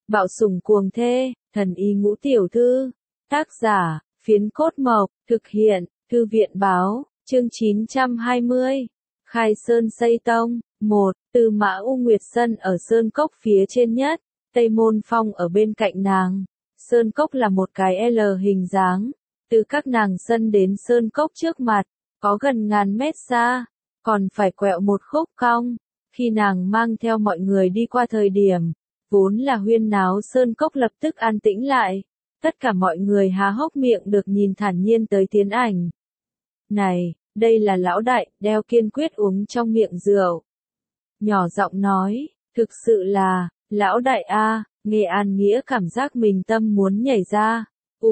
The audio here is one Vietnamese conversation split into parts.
Bạo sủng cuồng thê, thần y ngũ tiểu thư. Tác giả, Phiến Cốt Mộc, thực hiện, Thư viện báo, chương 920. Khai Sơn xây tông, 1, Tư Mã U Nguyệt Sân ở Sơn Cốc phía trên nhất, Tây Môn Phong ở bên cạnh nàng. Sơn Cốc là một cái L hình dáng, từ các nàng sân đến Sơn Cốc trước mặt, có gần ngàn mét xa, còn phải quẹo một khúc cong. Khi nàng mang theo mọi người đi qua thời điểm, vốn là huyên náo Sơn Cốc lập tức an tĩnh lại. Tất cả mọi người há hốc miệng được nhìn thản nhiên tới tiến ảnh. Này, đây là lão đại, đeo kiên quyết uống trong miệng rượu. Nhỏ giọng nói, thực sự là, lão đại a, nghe An Nghĩa cảm giác mình tâm muốn nhảy ra,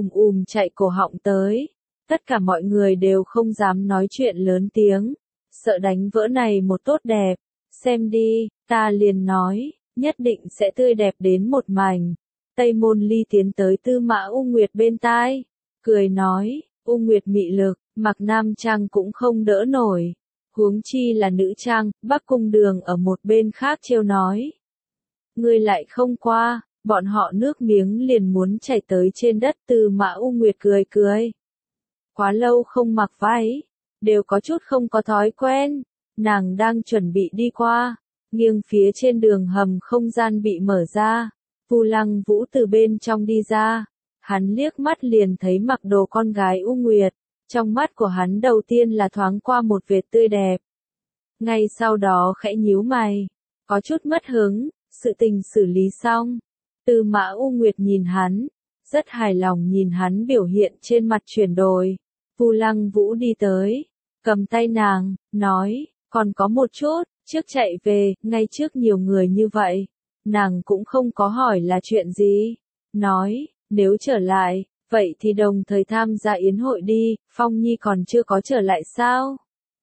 chạy cổ họng tới. Tất cả mọi người đều không dám nói chuyện lớn tiếng, sợ đánh vỡ này một tốt đẹp. Xem đi, ta liền nói, nhất định sẽ tươi đẹp đến một mảnh. Tây Môn Ly tiến tới Tư Mã U Nguyệt bên tai, cười nói, U Nguyệt mị lực, mặc nam trang cũng không đỡ nổi, huống chi là nữ trang. Bắc Cung Đường ở một bên khác trêu nói, ngươi lại không qua, bọn họ nước miếng liền muốn chảy tới trên đất. Tư Mã U Nguyệt cười cười, quá lâu không mặc váy, đều có chút không có thói quen. Nàng đang chuẩn bị đi qua, nghiêng phía trên đường hầm không gian bị mở ra. Vu Lăng Vũ từ bên trong đi ra, hắn liếc mắt liền thấy mặc đồ con gái U Nguyệt, trong mắt của hắn đầu tiên là thoáng qua một vệt tươi đẹp. Ngay sau đó khẽ nhíu mày, có chút mất hứng. Sự tình xử lý xong, Tư Mã U Nguyệt nhìn hắn, rất hài lòng nhìn hắn biểu hiện trên mặt chuyển đổi. Vu Lăng Vũ đi tới, cầm tay nàng, nói, còn có một chút, trước chạy về, ngay trước nhiều người như vậy. Nàng cũng không có hỏi là chuyện gì, nói, nếu trở lại, vậy thì đồng thời tham gia yến hội đi. Phong Nhi còn chưa có trở lại sao?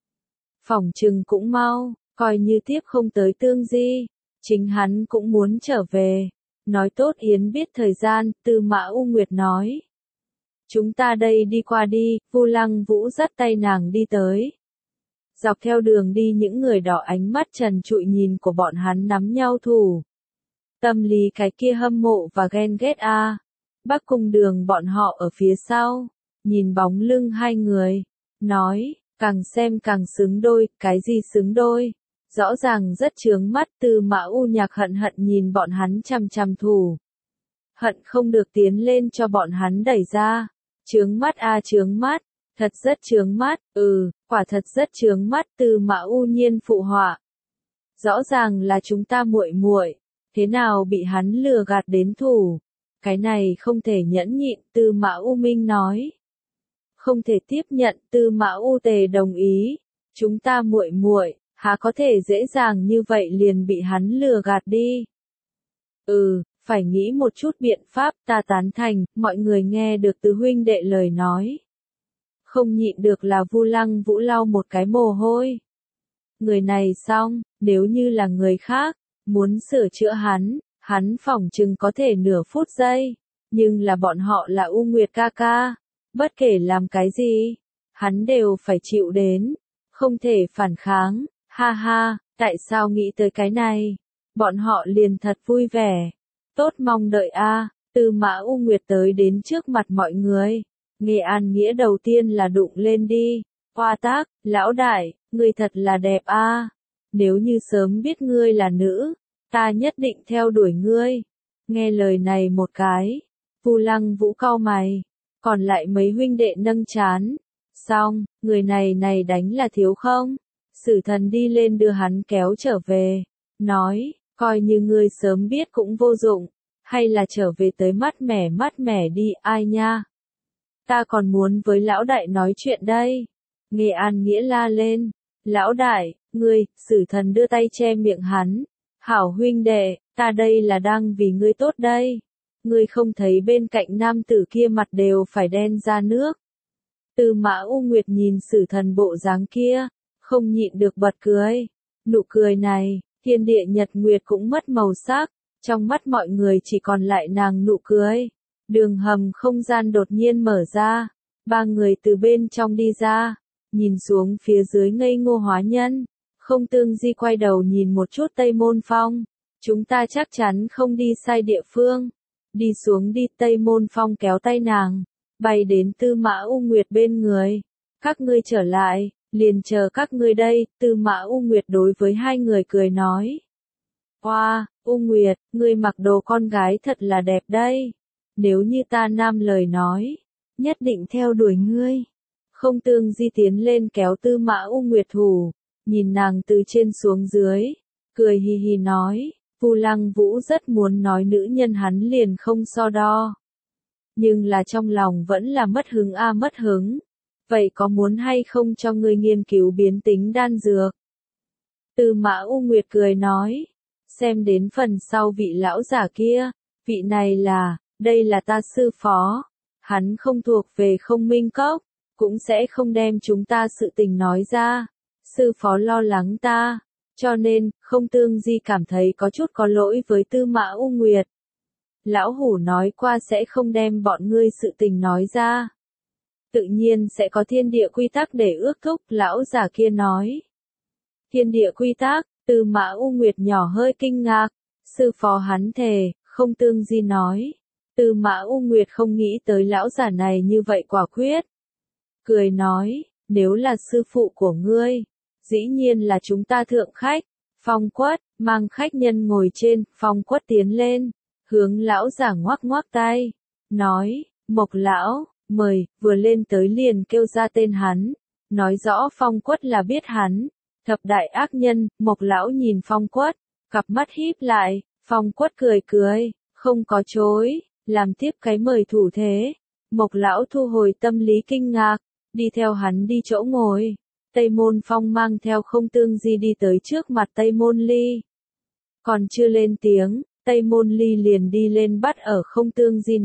Phỏng chừng cũng mau, coi như tiếp không tới Tương Di, chính hắn cũng muốn trở về. Nói tốt yến biết thời gian, Tư Mã U Nguyệt nói. Chúng ta đây đi qua đi. Vu Lăng Vũ dắt tay nàng đi tới. Dọc theo đường đi những người đỏ ánh mắt trần trụi nhìn của bọn hắn nắm nhau thủ. Tâm lý cái kia hâm mộ và ghen ghét a. Bắc Cung Đường bọn họ ở phía sau, nhìn bóng lưng hai người, nói, càng xem càng xứng đôi. Cái gì xứng đôi? Rõ ràng rất chướng mắt. Tư Mã U Nhạc hận nhìn bọn hắn chằm chằm thủ. Hận không được tiến lên cho bọn hắn đẩy ra. Chướng mắt a, chướng mắt, thật rất chướng mắt. Quả thật rất chướng mắt. Tư Mã U Nhiên phụ họa. Rõ ràng là chúng ta muội muội, thế nào bị hắn lừa gạt đến thủ? Cái này không thể nhẫn nhịn. Tư Mã U Minh nói. Không thể tiếp nhận. Tư Mã U Tề đồng ý. Chúng ta muội muội, há có thể dễ dàng như vậy liền bị hắn lừa gạt đi? Phải nghĩ một chút biện pháp. Ta tán thành. Mọi người nghe được từ huynh đệ lời nói, không nhịn được là Vu Lăng Vũ lau một cái mồ hôi. Người này xong, nếu như là người khác, muốn sửa chữa hắn phỏng chừng có thể nửa phút giây, nhưng là bọn họ là U Nguyệt ca ca, bất kể làm cái gì, hắn đều phải chịu đến, không thể phản kháng. Ha ha, tại sao nghĩ tới cái này? Bọn họ liền thật vui vẻ. Tốt, mong đợi a. Tư Mã U Nguyệt tới đến trước mặt mọi người. Nghe An Nghĩa đầu tiên là đụng lên đi. Hoa tác, lão đại, ngươi thật là đẹp a. Nếu như sớm biết ngươi là nữ, ta nhất định theo đuổi ngươi. Nghe lời này một cái, Vu Lăng Vũ cau mày, còn lại mấy huynh đệ nâng trán. Xong, người này đánh là thiếu không? Sử Thần đi lên đưa hắn kéo trở về, nói, coi như ngươi sớm biết cũng vô dụng, hay là trở về tới mát mẻ đi. Ai nha? Ta còn muốn với lão đại nói chuyện đây. Nghe An Nghĩa la lên, lão đại, ngươi. Sử Thần đưa tay che miệng hắn. Hảo huynh đệ, ta đây là đang vì ngươi tốt đây. Ngươi không thấy bên cạnh nam tử kia mặt đều phải đen ra nước. Tư Mã U Nguyệt nhìn Sử Thần bộ dáng kia, không nhịn được bật cười. Nụ cười này, thiên địa nhật nguyệt cũng mất màu sắc, trong mắt mọi người chỉ còn lại nàng nụ cười. Đường hầm không gian đột nhiên mở ra, ba người từ bên trong đi ra, nhìn xuống phía dưới ngây ngô hóa nhân. Không Tương Di quay đầu nhìn một chút Tây Môn Phong, chúng ta chắc chắn không đi sai địa phương. Đi xuống đi. Tây Môn Phong kéo tay nàng, bay đến Tư Mã U Nguyệt bên người. Các ngươi trở lại, liền chờ các ngươi đây. Tư Mã U Nguyệt đối với hai người cười nói. Oa, U Nguyệt, ngươi mặc đồ con gái thật là đẹp đây. Nếu như ta nam lời nói, nhất định theo đuổi ngươi. Không Tương Di tiến lên kéo Tư Mã U Nguyệt thủ, nhìn nàng từ trên xuống dưới, cười hì hì nói, Vu Lăng Vũ rất muốn nói nữ nhân hắn liền không so đo. Nhưng là trong lòng vẫn là mất hứng mất hứng. Vậy có muốn hay không cho ngươi nghiên cứu biến tính đan dược? Tư Mã U Nguyệt cười nói, xem đến phần sau vị lão giả kia, vị này là, đây là ta sư phó, hắn không thuộc về Không Minh Cốc, cũng sẽ không đem chúng ta sự tình nói ra, sư phó lo lắng ta, cho nên, Không Tương Di cảm thấy có chút có lỗi với Tư Mã U Nguyệt. Lão hủ nói qua sẽ không đem bọn ngươi sự tình nói ra. Tự nhiên sẽ có thiên địa quy tắc để ước thúc, lão giả kia nói. Thiên địa quy tắc, Tư Mã U Nguyệt nhỏ hơi kinh ngạc, sư phó hắn thề, Không Tương Di nói. Tư Mã U Nguyệt không nghĩ tới lão giả này như vậy quả quyết. Cười nói, nếu là sư phụ của ngươi, dĩ nhiên là chúng ta thượng khách. Phong Quất, mang khách nhân ngồi trên, Phong Quất tiến lên, hướng lão giả ngoắc ngoắc tay, nói, Mộc lão, mời, vừa lên tới liền kêu ra tên hắn, nói rõ Phong Quất là biết hắn. Thập đại ác nhân, Mộc lão nhìn Phong Quất, cặp mắt híp lại, Phong Quất cười cười, không có chối, làm tiếp cái mời thủ thế. Mộc lão thu hồi tâm lý kinh ngạc, đi theo hắn đi chỗ ngồi. Tây Môn Phong mang theo Không Tương Di đi tới trước mặt Tây Môn Ly. Còn chưa lên tiếng, Tây Môn Ly liền đi lên bắt ở Không Tương Di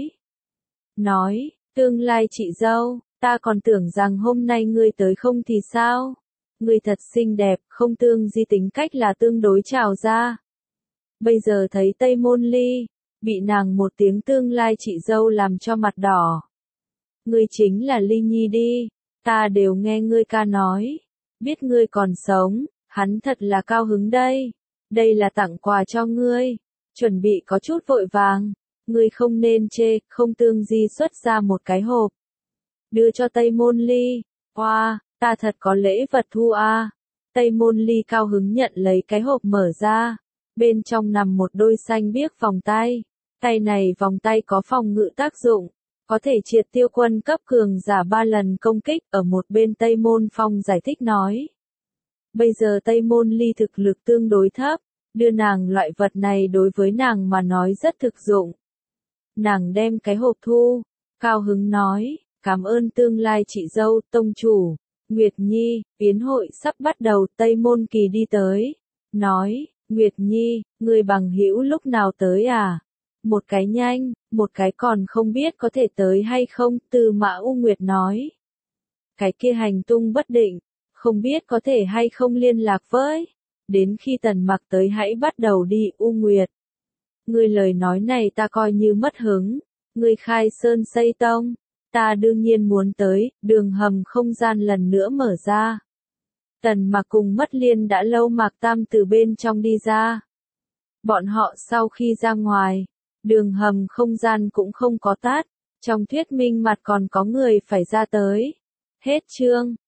nói, tương lai chị dâu, ta còn tưởng rằng hôm nay ngươi tới không thì sao? Ngươi thật xinh đẹp. Không Tương Di tính cách là tương đối trào ra. Bây giờ thấy Tây Môn Ly, bị nàng một tiếng tương lai chị dâu làm cho mặt đỏ. Ngươi chính là Ly Nhi đi, ta đều nghe ngươi ca nói, biết ngươi còn sống, hắn thật là cao hứng đây. Đây là tặng quà cho ngươi, chuẩn bị có chút vội vàng, ngươi không nên chê. Không Tương Di xuất ra một cái hộp, đưa cho Tây Môn Ly. Oa, ta thật có lễ vật thu a. Tây Môn Ly cao hứng nhận lấy cái hộp mở ra, bên trong nằm một đôi xanh biếc vòng tay. Tay này vòng tay có phòng ngự tác dụng, có thể triệt tiêu quân cấp cường giả 3 lần công kích. Ở một bên Tây Môn Phong giải thích nói, bây giờ Tây Môn Ly thực lực tương đối thấp, đưa nàng loại vật này đối với nàng mà nói rất thực dụng. Nàng đem cái hộp thu, cao hứng nói, cảm ơn tương lai chị dâu. Tông chủ, Nguyệt Nhi, yến hội sắp bắt đầu. Tây Môn Kỳ đi tới, nói, Nguyệt Nhi, người bằng hữu lúc nào tới à? Một cái nhanh, một cái còn không biết có thể tới hay không. Tư Mã U Nguyệt nói, cái kia hành tung bất định, không biết có thể hay không liên lạc với. Đến khi Tần Mặc tới hãy bắt đầu đi. U Nguyệt, ngươi lời nói này ta coi như mất hứng. Ngươi khai sơn xây tông, ta đương nhiên muốn tới. Đường hầm không gian lần nữa mở ra. Tần Mặc cùng Mất Liên đã lâu Mạc Tam từ bên trong đi ra. Bọn họ sau khi ra ngoài, đường hầm không gian cũng không có tắt. Trong thuyết minh mặt còn có người phải ra tới. Hết chương.